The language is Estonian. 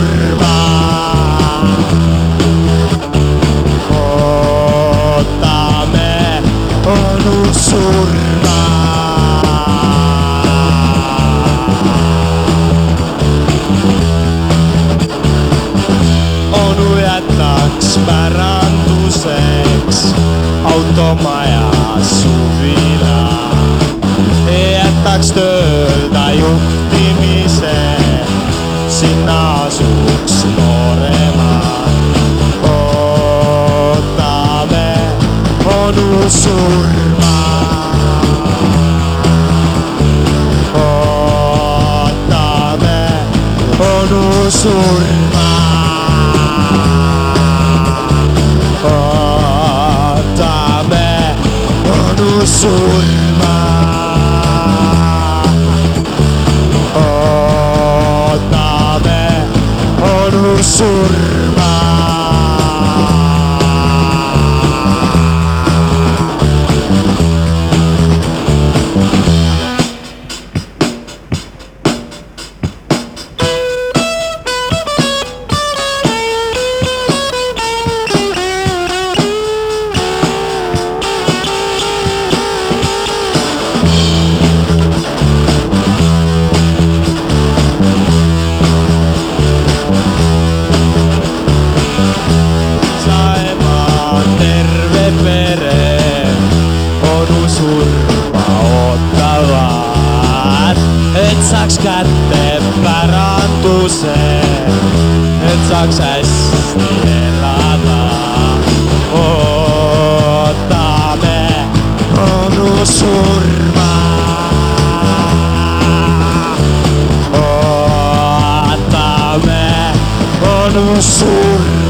surma. Ootame onu surma. Onu jätaks päranduseks automaja suvila. Jätaks tööda juhtimise, sinna asuks nooremad. Ootame onu surma. Ootame onu surma. Ootame onu surma. Ootame onu surma. Surma ootavad, et saaks kätte päranduse, et saaks hästi elada. Ootame onu surma. Ootame onu surma.